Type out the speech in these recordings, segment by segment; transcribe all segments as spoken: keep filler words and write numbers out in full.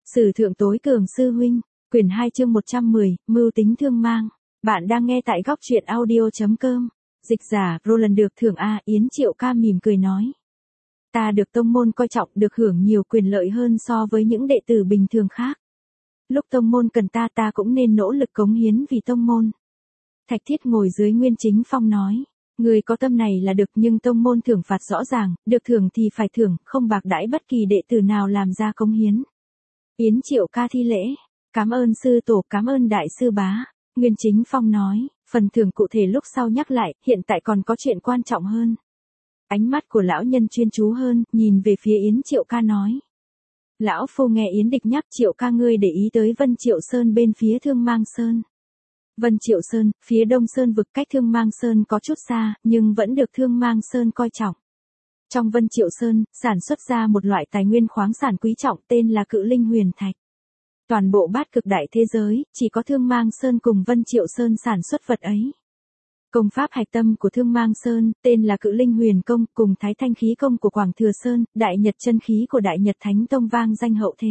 Sử thượng tối cường sư huynh, quyển hai chương một trăm mười, mưu tính thương mang. Bạn đang nghe tại góc truyện audio.com. Dịch giả, Roland được thưởng A, Yến Triệu Ca mỉm cười nói. Ta được tông môn coi trọng, được hưởng nhiều quyền lợi hơn so với những đệ tử bình thường khác. Lúc tông môn cần ta ta cũng nên nỗ lực cống hiến vì tông môn. Thạch Thiết ngồi dưới Nguyên Chính Phong nói. Người có tâm này là được, nhưng tông môn thưởng phạt rõ ràng, được thưởng thì phải thưởng, không bạc đãi bất kỳ đệ tử nào làm ra cống hiến. Yến Triệu Ca thi lễ, cảm ơn sư tổ, cảm ơn đại sư bá. Nguyên Chính Phong nói, phần thưởng cụ thể lúc sau nhắc lại, hiện tại còn có chuyện quan trọng hơn. Ánh mắt của lão nhân chuyên chú hơn, nhìn về phía Yến Triệu Ca nói. Lão phu nghe Yến Địch nhắc, Triệu Ca ngươi để ý tới Vân Triệu Sơn bên phía Thương Mang Sơn. Vân Triệu Sơn, phía Đông Sơn vực cách Thương Mang Sơn có chút xa, nhưng vẫn được Thương Mang Sơn coi trọng. Trong Vân Triệu Sơn, sản xuất ra một loại tài nguyên khoáng sản quý trọng tên là Cự Linh Huyền Thạch. Toàn bộ bát cực đại thế giới, chỉ có Thương Mang Sơn cùng Vân Triệu Sơn sản xuất vật ấy. Công pháp hạch tâm của Thương Mang Sơn, tên là Cự Linh Huyền Công, cùng Thái Thanh Khí Công của Quảng Thừa Sơn, Đại Nhật Chân Khí của Đại Nhật Thánh Tông vang danh hậu thế.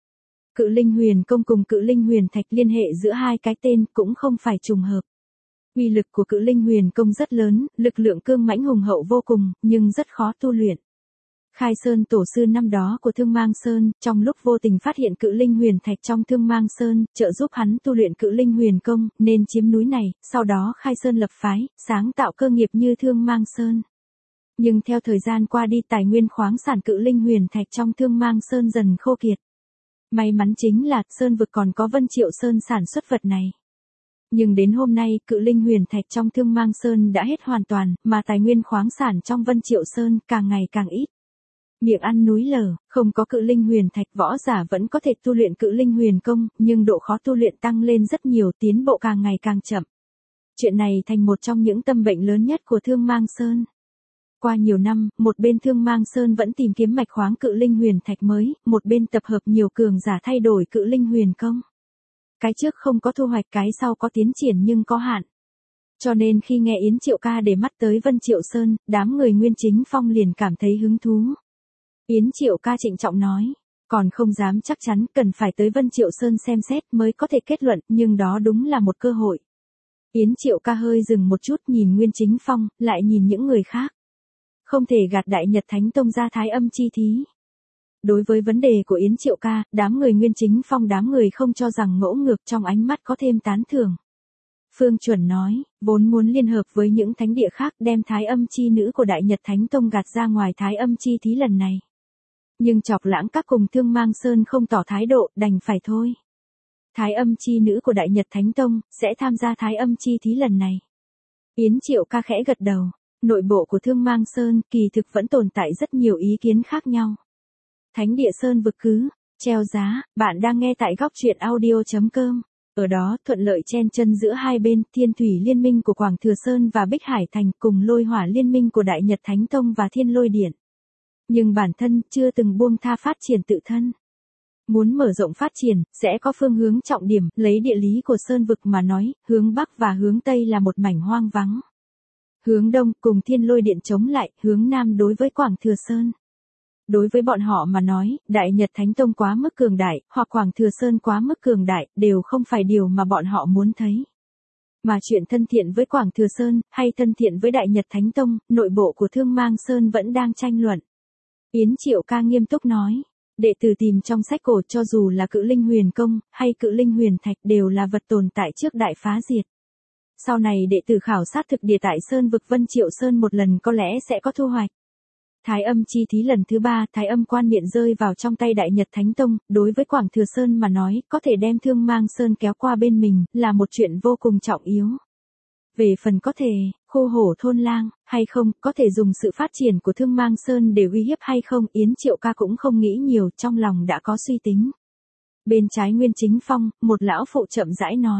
Cự Linh Huyền Công cùng Cự Linh Huyền Thạch liên hệ giữa hai cái tên cũng không phải trùng hợp. Uy lực của Cự Linh Huyền Công rất lớn, lực lượng cương mãnh hùng hậu vô cùng, nhưng rất khó tu luyện. Khai Sơn tổ sư năm đó của Thương Mang Sơn, trong lúc vô tình phát hiện Cự Linh Huyền Thạch trong Thương Mang Sơn, trợ giúp hắn tu luyện Cự Linh Huyền Công, nên chiếm núi này, sau đó Khai Sơn lập phái, sáng tạo cơ nghiệp như Thương Mang Sơn. Nhưng theo thời gian qua đi, tài nguyên khoáng sản Cự Linh Huyền Thạch trong Thương Mang Sơn dần khô kiệt. May mắn chính là, Sơn vực còn có Vân Triệu Sơn sản xuất vật này. Nhưng đến hôm nay, Cự Linh Huyền Thạch trong Thương Mang Sơn đã hết hoàn toàn, mà tài nguyên khoáng sản trong Vân Triệu Sơn càng ngày càng ít. Miệng ăn núi lở, không có Cự Linh Huyền Thạch, võ giả vẫn có thể tu luyện Cự Linh Huyền Công, nhưng độ khó tu luyện tăng lên rất nhiều, tiến bộ càng ngày càng chậm. Chuyện này thành một trong những tâm bệnh lớn nhất của Thương Mang Sơn. Qua nhiều năm, một bên Thương Mang Sơn vẫn tìm kiếm mạch khoáng Cự Linh Huyền Thạch mới, một bên tập hợp nhiều cường giả thay đổi Cự Linh Huyền Công. Cái trước không có thu hoạch, cái sau có tiến triển nhưng có hạn. Cho nên khi nghe Yến Triệu Ca để mắt tới Vân Triệu Sơn, đám người Nguyên Chính Phong liền cảm thấy hứng thú. Yến Triệu Ca trịnh trọng nói, còn không dám chắc chắn, cần phải tới Vân Triệu Sơn xem xét mới có thể kết luận, nhưng đó đúng là một cơ hội. Yến Triệu Ca hơi dừng một chút, nhìn Nguyên Chính Phong, lại nhìn những người khác. Không thể gạt Đại Nhật Thánh Tông ra Thái Âm chi thí. Đối với vấn đề của Yến Triệu Ca, đám người Nguyên Chính Phong đám người không cho rằng ngỗ ngược, trong ánh mắt có thêm tán thưởng. Phương Chuẩn nói, vốn muốn liên hợp với những thánh địa khác đem Thái Âm chi nữ của Đại Nhật Thánh Tông gạt ra ngoài Thái Âm chi thí lần này. Nhưng Chọc Lãng Các cùng Thương Mang Sơn không tỏ thái độ, đành phải thôi. Thái Âm chi nữ của Đại Nhật Thánh Tông sẽ tham gia Thái Âm chi thí lần này. Yến Triệu Ca khẽ gật đầu. Nội bộ của Thương Mang Sơn kỳ thực vẫn tồn tại rất nhiều ý kiến khác nhau. Thánh địa Sơn vực cứ, treo giá, bạn đang nghe tại góc truyện audio.com. Ở đó, thuận lợi chen chân giữa hai bên, Thiên Thủy Liên minh của Quảng Thừa Sơn và Bích Hải Thành cùng Lôi Hỏa Liên minh của Đại Nhật Thánh Tông và Thiên Lôi Điện. Nhưng bản thân chưa từng buông tha phát triển tự thân. Muốn mở rộng phát triển, sẽ có phương hướng trọng điểm, lấy địa lý của Sơn vực mà nói, hướng Bắc và hướng Tây là một mảnh hoang vắng. Hướng Đông cùng Thiên Lôi Điện chống lại, hướng Nam đối với Quảng Thừa Sơn. Đối với bọn họ mà nói, Đại Nhật Thánh Tông quá mức cường đại, hoặc Quảng Thừa Sơn quá mức cường đại, đều không phải điều mà bọn họ muốn thấy. Mà chuyện thân thiện với Quảng Thừa Sơn, hay thân thiện với Đại Nhật Thánh Tông, nội bộ của Thương Mang Sơn vẫn đang tranh luận. Yến Triệu Ca nghiêm túc nói, đệ tử tìm trong sách cổ cho dù là Cự Linh Huyền Công, hay Cự Linh Huyền Thạch đều là vật tồn tại trước đại phá diệt. Sau này đệ tử khảo sát thực địa tại Sơn vực Vân Triệu Sơn một lần có lẽ sẽ có thu hoạch. Thái Âm chi thí lần thứ ba, Thái Âm quan miện rơi vào trong tay Đại Nhật Thánh Tông, đối với Quảng Thừa Sơn mà nói, có thể đem Thương Mang Sơn kéo qua bên mình, là một chuyện vô cùng trọng yếu. Về phần có thể, khu hổ thôn lang, hay không, có thể dùng sự phát triển của Thương Mang Sơn để uy hiếp hay không, Yến Triệu Ca cũng không nghĩ nhiều, trong lòng đã có suy tính. Bên trái Nguyên Chính Phong, một lão phụ chậm rãi nói.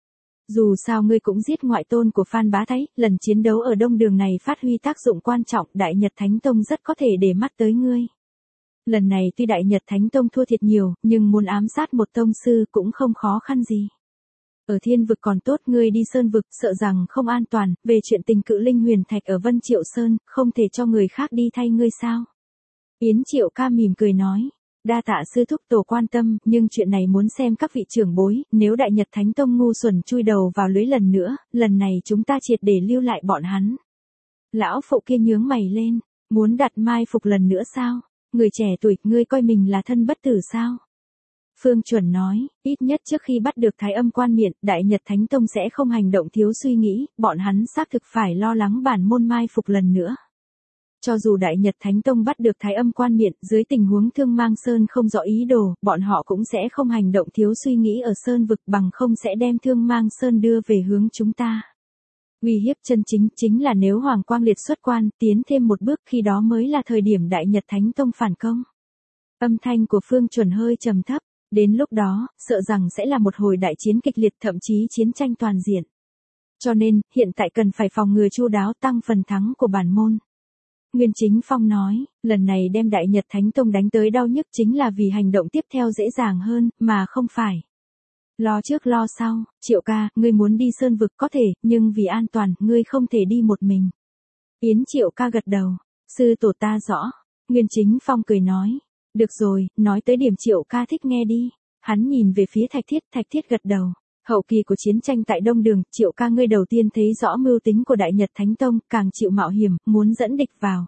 Dù sao ngươi cũng giết ngoại tôn của Phan Bá Thái, lần chiến đấu ở Đông Đường này phát huy tác dụng quan trọng, Đại Nhật Thánh Tông rất có thể để mắt tới ngươi. Lần này tuy Đại Nhật Thánh Tông thua thiệt nhiều, nhưng muốn ám sát một tông sư cũng không khó khăn gì. Ở Thiên vực còn tốt, ngươi đi Sơn vực, sợ rằng không an toàn, về chuyện tình Cự Linh Huyền Thạch ở Vân Triệu Sơn, không thể cho người khác đi thay ngươi sao? Yến Triệu Ca mỉm cười nói, Đa tạ sư thúc tổ quan tâm, nhưng chuyện này muốn xem các vị trưởng bối, nếu Đại Nhật Thánh Tông ngu xuẩn chui đầu vào lưới lần nữa, lần này chúng ta triệt để lưu lại bọn hắn. Lão phụ kia nhướng mày lên, muốn đặt mai phục lần nữa sao? Người trẻ tuổi, ngươi coi mình là thân bất tử sao? Phương Chuẩn nói, ít nhất trước khi bắt được Thái Âm Quan Miện, Đại Nhật Thánh Tông sẽ không hành động thiếu suy nghĩ, bọn hắn xác thực phải lo lắng bản môn mai phục lần nữa. Cho dù Đại Nhật Thánh Tông bắt được Thái Âm Quan Miện, dưới tình huống Thương Mang Sơn không rõ ý đồ, bọn họ cũng sẽ không hành động thiếu suy nghĩ ở Sơn vực, bằng không sẽ đem Thương Mang Sơn đưa về hướng chúng ta. Uy hiếp chân chính chính là nếu Hoàng Quang Liệt xuất quan, tiến thêm một bước, khi đó mới là thời điểm Đại Nhật Thánh Tông phản công. Âm thanh của Phương Chuẩn hơi trầm thấp, đến lúc đó, sợ rằng sẽ là một hồi đại chiến kịch liệt, thậm chí chiến tranh toàn diện. Cho nên, hiện tại cần phải phòng ngừa chu đáo, tăng phần thắng của bản môn. Nguyên Chính Phong nói, lần này đem Đại Nhật Thánh Tông đánh tới đau nhức chính là vì hành động tiếp theo dễ dàng hơn, mà không phải lo trước lo sau. Triệu ca, ngươi muốn đi Sơn vực có thể, nhưng vì an toàn, ngươi không thể đi một mình. Yến Triệu ca gật đầu, sư tổ ta rõ. Nguyên Chính Phong cười nói, được rồi, nói tới điểm Triệu ca thích nghe đi. Hắn nhìn về phía Thạch Thiết, Thạch Thiết gật đầu. Hậu kỳ của chiến tranh tại Đông Đường, Triệu ca ngươi đầu tiên thấy rõ mưu tính của Đại Nhật Thánh Tông, càng chịu mạo hiểm, muốn dẫn địch vào.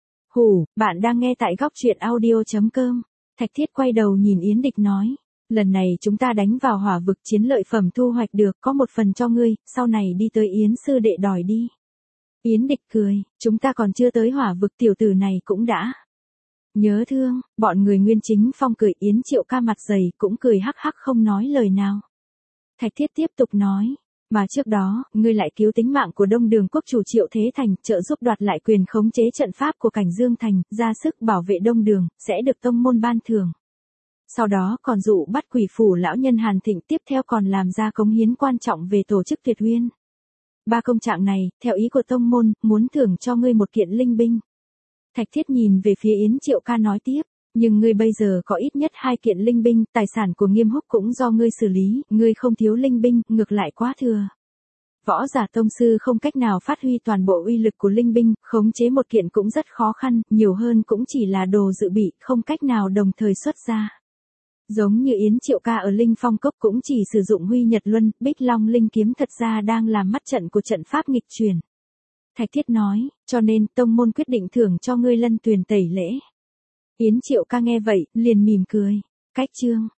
Hủ, bạn đang nghe tại góc truyện audio chấm com. Thạch Thiết quay đầu nhìn Yến Địch nói, lần này chúng ta đánh vào hỏa vực, chiến lợi phẩm thu hoạch được, có một phần cho ngươi, sau này đi tới Yến sư đệ đòi đi. Yến Địch cười, chúng ta còn chưa tới hỏa vực, tiểu tử này cũng đã nhớ thương. Bọn người Nguyên Chính Phong cười, Yến Triệu ca mặt dày cũng cười hắc hắc không nói lời nào. Thạch Thiết tiếp tục nói, mà trước đó, ngươi lại cứu tính mạng của Đông Đường quốc chủ Triệu Thế Thành, trợ giúp đoạt lại quyền khống chế trận pháp của Cảnh Dương Thành, ra sức bảo vệ Đông Đường, sẽ được tông môn ban thưởng. Sau đó còn dụ bắt quỷ phủ lão nhân Hàn Thịnh, tiếp theo còn làm ra cống hiến quan trọng về tổ chức Tuyệt Uyên. Ba công trạng này, theo ý của tông môn, muốn thưởng cho ngươi một kiện linh binh. Thạch Thiết nhìn về phía Yến Triệu ca nói tiếp, nhưng ngươi bây giờ có ít nhất hai kiện linh binh, tài sản của Nghiêm Húc cũng do ngươi xử lý, ngươi không thiếu linh binh, ngược lại quá thừa. Võ giả tông sư không cách nào phát huy toàn bộ uy lực của linh binh, khống chế một kiện cũng rất khó khăn, nhiều hơn cũng chỉ là đồ dự bị, không cách nào đồng thời xuất ra. Giống như Yến Triệu ca ở Linh Phong Cốc cũng chỉ sử dụng Huy Nhật Luân, Bích Long Linh Kiếm thật ra đang làm mắt trận của trận pháp nghịch chuyển. Thạch Thiết nói, cho nên tông môn quyết định thưởng cho ngươi Lân Tuyền tẩy lễ. Yến Triệu ca nghe vậy, liền mỉm cười. Cách chương,